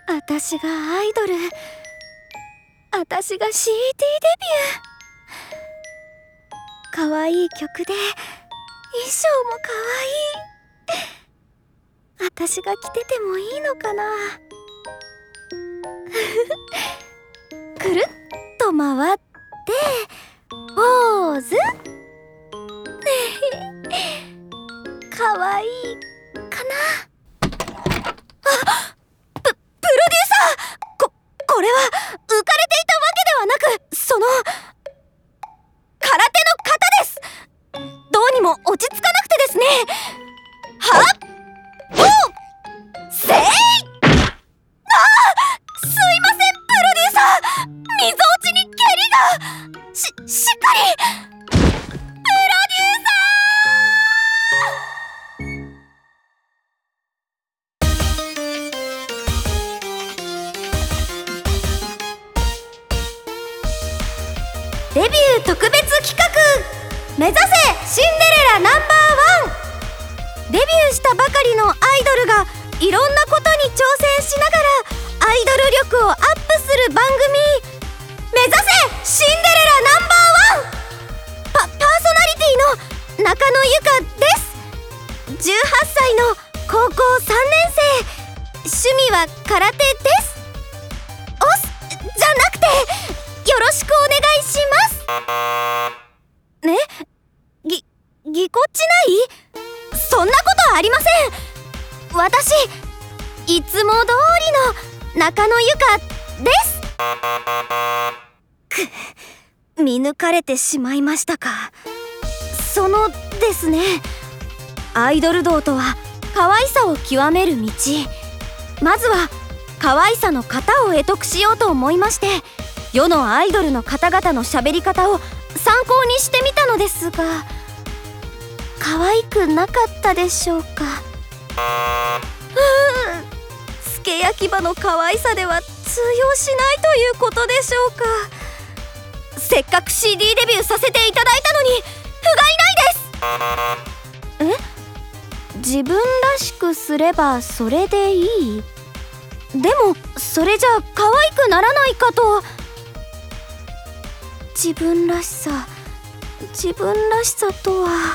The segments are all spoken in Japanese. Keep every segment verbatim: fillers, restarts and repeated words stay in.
私がアイドル、私が シーディー デビュー。可愛い曲で衣装も可愛い。私が着ててもいいのかな。くるっと回ってポーズ。可愛いかな。あ、ププロデューサー、ここれは浮かれていたわけではなく、その空手の型です。どうにも落ち着かなくてですね。はっほうせい。ああ、すいませんプロデューサー、みぞおちに蹴りがししっかり。プロデューサー。デビュー特別企画、目指せシンデレラナンバーワン。デビューしたばかりのアイドルがいろんなことに挑戦しながらアイドル力をアップする番組、目指せシンデレラナンバーワン。パ、パーソナリティの中野ゆかです。じゅうはっさいの高校さんねんせい、趣味は空手です。おすじゃなくて、よろしくお願いします。ね、ぎ、ぎこちない？そんなことありません。私、いつも通りの中野ゆかです。く、見抜かれてしまいましたか。そのですね、アイドル道とは可愛さを極める道。まずは可愛さの型を得得しようと思いまして、世のアイドルの方々の喋り方を参考にしてみたのですが、可愛くなかったでしょうか。うー、すけ焼き場の可愛さでは通用しないということでしょうか。せっかく シーディー デビューさせていただいたのに不甲斐ないです。え？自分らしくすればそれでいい？でもそれじゃ可愛くならないかと。自分らしさ、自分らしさとは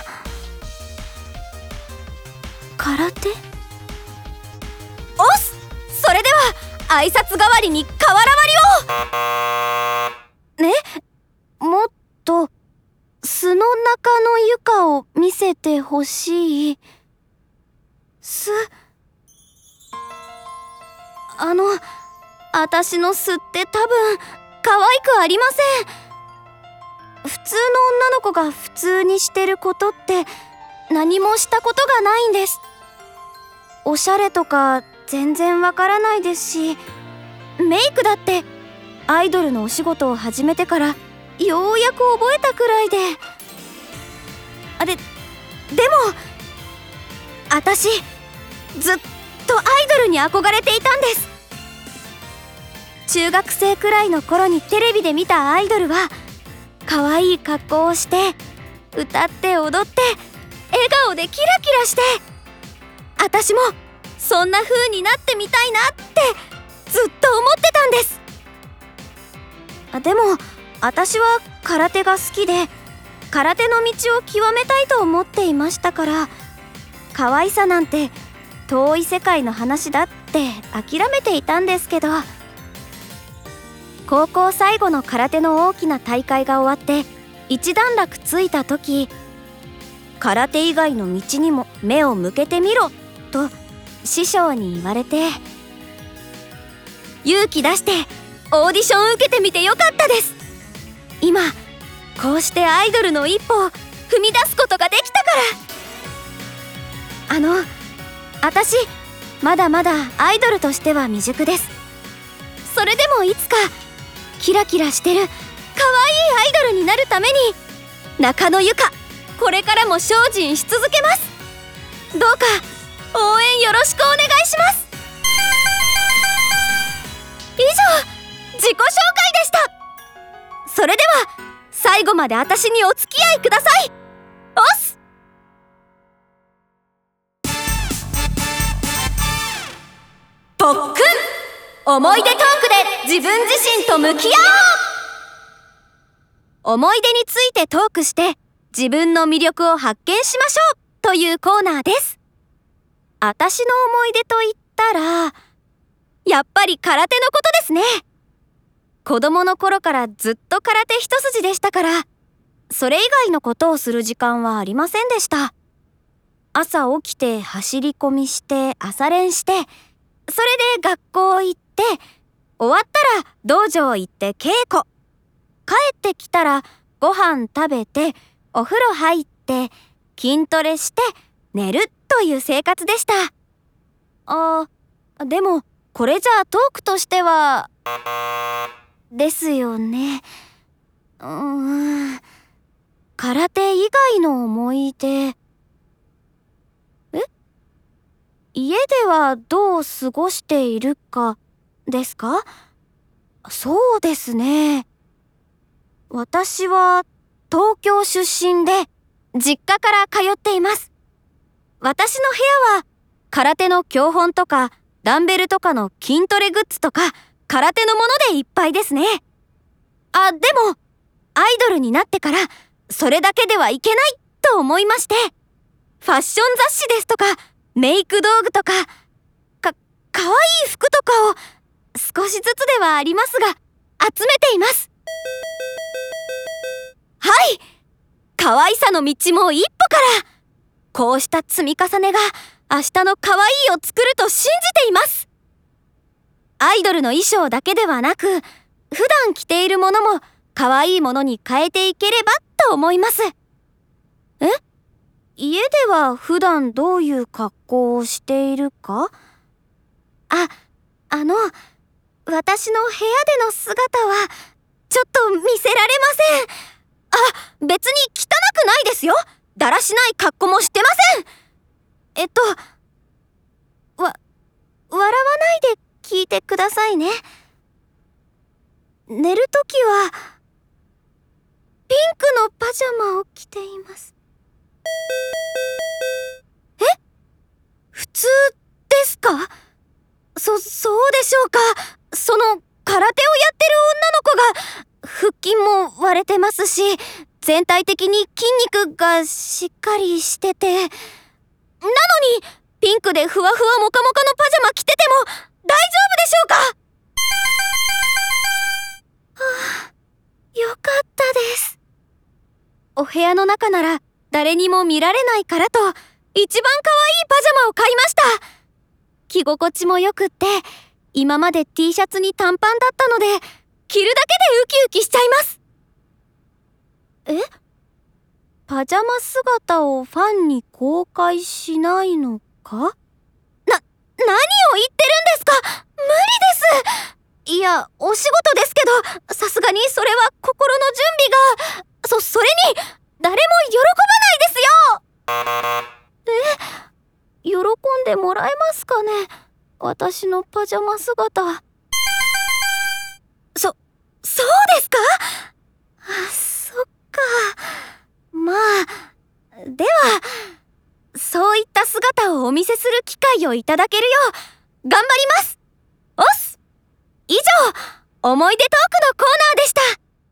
空手？おす、それでは挨拶代わりに瓦割りを。ね、もっと素の中のゆかを見せてほしい。す、あの、私の素って多分可愛くありません。普通の女の子が普通にしてることって何もしたことがないんです。おしゃれとか全然わからないですし、メイクだってアイドルのお仕事を始めてからようやく覚えたくらいで。あれ、でも私ずっとアイドルに憧れていたんです。中学生くらいの頃にテレビで見たアイドルは可愛い格好をして歌って踊って笑顔でキラキラして、私もそんな風になってみたいなってずっと思ってたんです。あ、でも私は空手が好きで空手の道を極めたいと思っていましたから、可愛さなんて遠い世界の話だって諦めていたんですけど、高校最後の空手の大きな大会が終わって一段落ついた時、空手以外の道にも目を向けてみろと師匠に言われて、勇気出してオーディション受けてみてよかったです。今こうしてアイドルの一歩を踏み出すことができたから。あの、私まだまだアイドルとしては未熟です。それでもいつかキラキラしてる可愛いアイドルになるために中野ゆか、これからも精進し続けます。どうか応援よろしくお願いします。以上、自己紹介でした。それでは最後まで私にお付き合いください。おっす。特訓。 思い出トークで自分自身と向き合おう。思い出についてトークして自分の魅力を発見しましょうというコーナーです。あたしの思い出と言ったら、やっぱり空手のことですね。子供の頃からずっと空手一筋でしたから、それ以外のことをする時間はありませんでした。朝起きて走り込みして朝練して、それで学校行って、終わったら道場行って稽古。帰ってきたらご飯食べて、お風呂入って、筋トレして寝るという生活でした。あ、でもこれじゃあトークとしてはですよね。うーん、空手以外の思い出。え？家ではどう過ごしているかですか？そうですね。私は東京出身で実家から通っています。私の部屋は空手の教本とかダンベルとかの筋トレグッズとか空手のものでいっぱいですね。あ、でもアイドルになってからそれだけではいけないと思いまして、ファッション雑誌ですとかメイク道具とかか、かわいい服とかを少しずつではありますが集めています。はい、可愛さの道も一歩から。こうした積み重ねが明日の可愛いを作ると信じています。アイドルの衣装だけではなく、普段着ているものも可愛いものに変えていければと思います。え？家では普段どういう格好をしているか？あ、あの、私の部屋での姿はちょっと見せられません。あ、別に汚くないですよ。だらしない格好もしてません。えっと、わ、笑わないで聞いてくださいね。寝るときは、ピンクのパジャマを着ています。え？普通ですか？そ、そうでしょうか。その、空手をやってる女の子が、腹筋も割れてますし、全体的に筋肉がしっかりしてて、なのにピンクでふわふわモカモカのパジャマ着てても大丈夫でしょうか？はあ、よかったです。お部屋の中なら誰にも見られないからと、一番可愛いパジャマを買いました。着心地もよくって、今まで T シャツに短パンだったので、着るだけでウキウキしちゃいます。え？パジャマ姿をファンに公開しないのか？な、何を言ってるんですか？無理です。いや、お仕事ですけど、さすがにそれは心の準備が、そ、それに、誰も喜ばないですよ。え？喜んでもらえますかね？私のパジャマ姿。そ、そうですか？あ、そっか。まあ、では、そういった姿をお見せする機会をいただけるよう、頑張ります。おっす。以上、思い出トークのコーナーでした。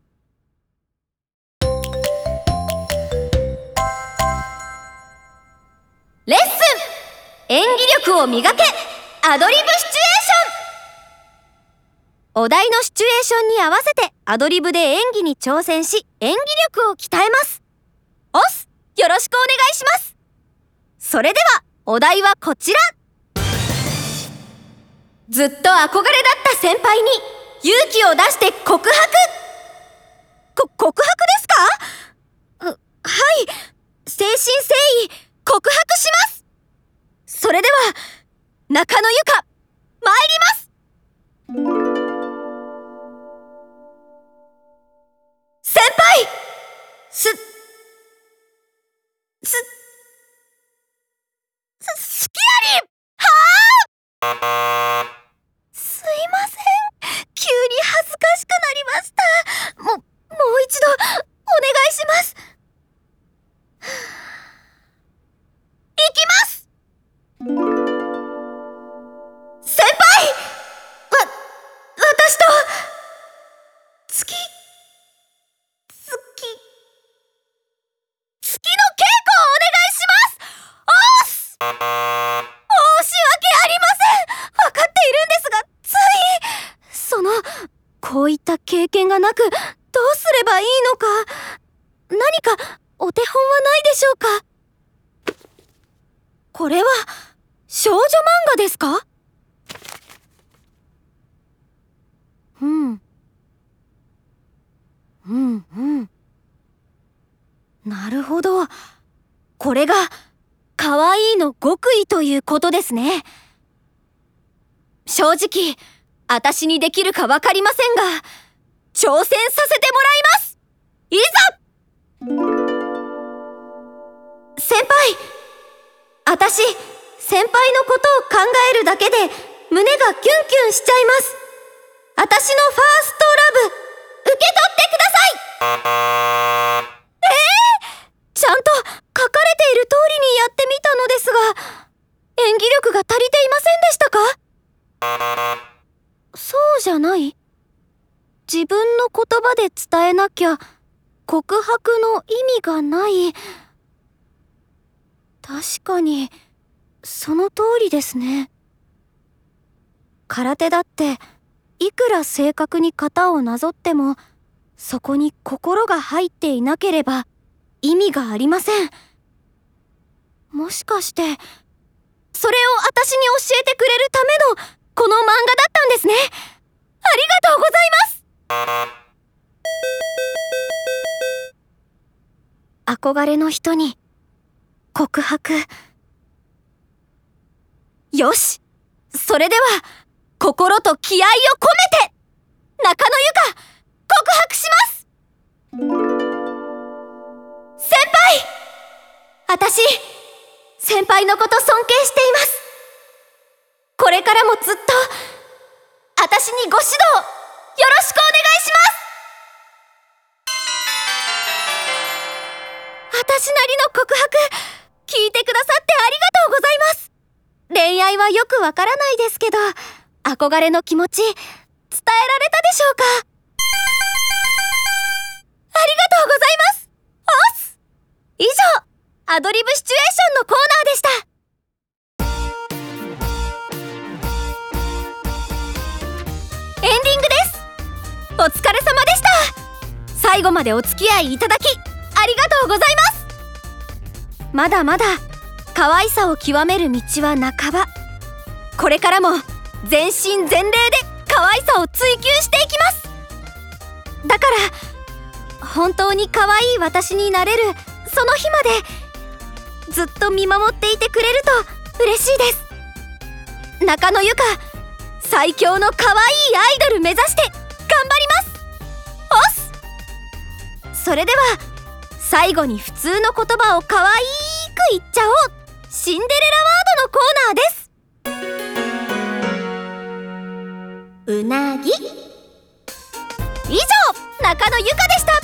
レッスン！演技力を磨け！アドリブシチュエーション！お題のシチュエーションに合わせてアドリブで演技に挑戦し、演技力を鍛えます。おっす！よろしくお願いします。それでは、お題はこちら。ずっと憧れだった先輩に勇気を出して告白。こ、告白ですか？う、はい。誠心誠意告白します。それでは、中野由香、参ります。先輩！す、す、す、すきやり！はぁ！すいません。急に恥ずかしくなりました。も、もう一度、お願いします。いきます！先輩！わ、 ありません。分かっているんですが、ついそのこういった経験がなく、どうすればいいのか。何かお手本はないでしょうか。これは少女漫画ですか？うんうんうん、なるほど。これが可愛いの極意ということですね。正直私にできるか分かりませんが、挑戦させてもらいます。いざ！先輩、私先輩のことを考えるだけで胸がキュンキュンしちゃいます。私のファーストラブ受け取ってください。えー、ちゃんと書かれている通りにやってみたのですが、演技力が足りていませんでしたか？そうじゃない？自分の言葉で伝えなきゃ告白の意味がない。確かにその通りですね。空手だっていくら正確に型をなぞっても、そこに心が入っていなければ意味がありません。もしかしてそれを私に教えてくれるためのこの漫画だったんですね。ありがとうございます。憧れの人に告白。よし、それでは心と気合を込めて中野由香告白します。先輩、私先輩のこと尊敬しています。これからもずっと私にご指導よろしくお願いします。私なりの告白聞いてくださってありがとうございます。恋愛はよくわからないですけど、憧れの気持ち伝えられたでしょうか。ありがとうございます。おっす。以上、アドリブシチュエーションのコーナーでした。エンディングです。お疲れ様でした。最後までお付き合いいただきありがとうございます。まだまだ可愛さを極める道は半ば。これからも全身全霊で可愛さを追求していきます。だから本当に可愛い私になれるその日までずっと見守っていてくれると嬉しいです。中野由香、最強の可愛いアイドル目指して頑張ります。おっす。それでは最後に普通の言葉を可愛く言っちゃおう。シンデレラワードのコーナーです。うなぎ。以上、中野由香でした。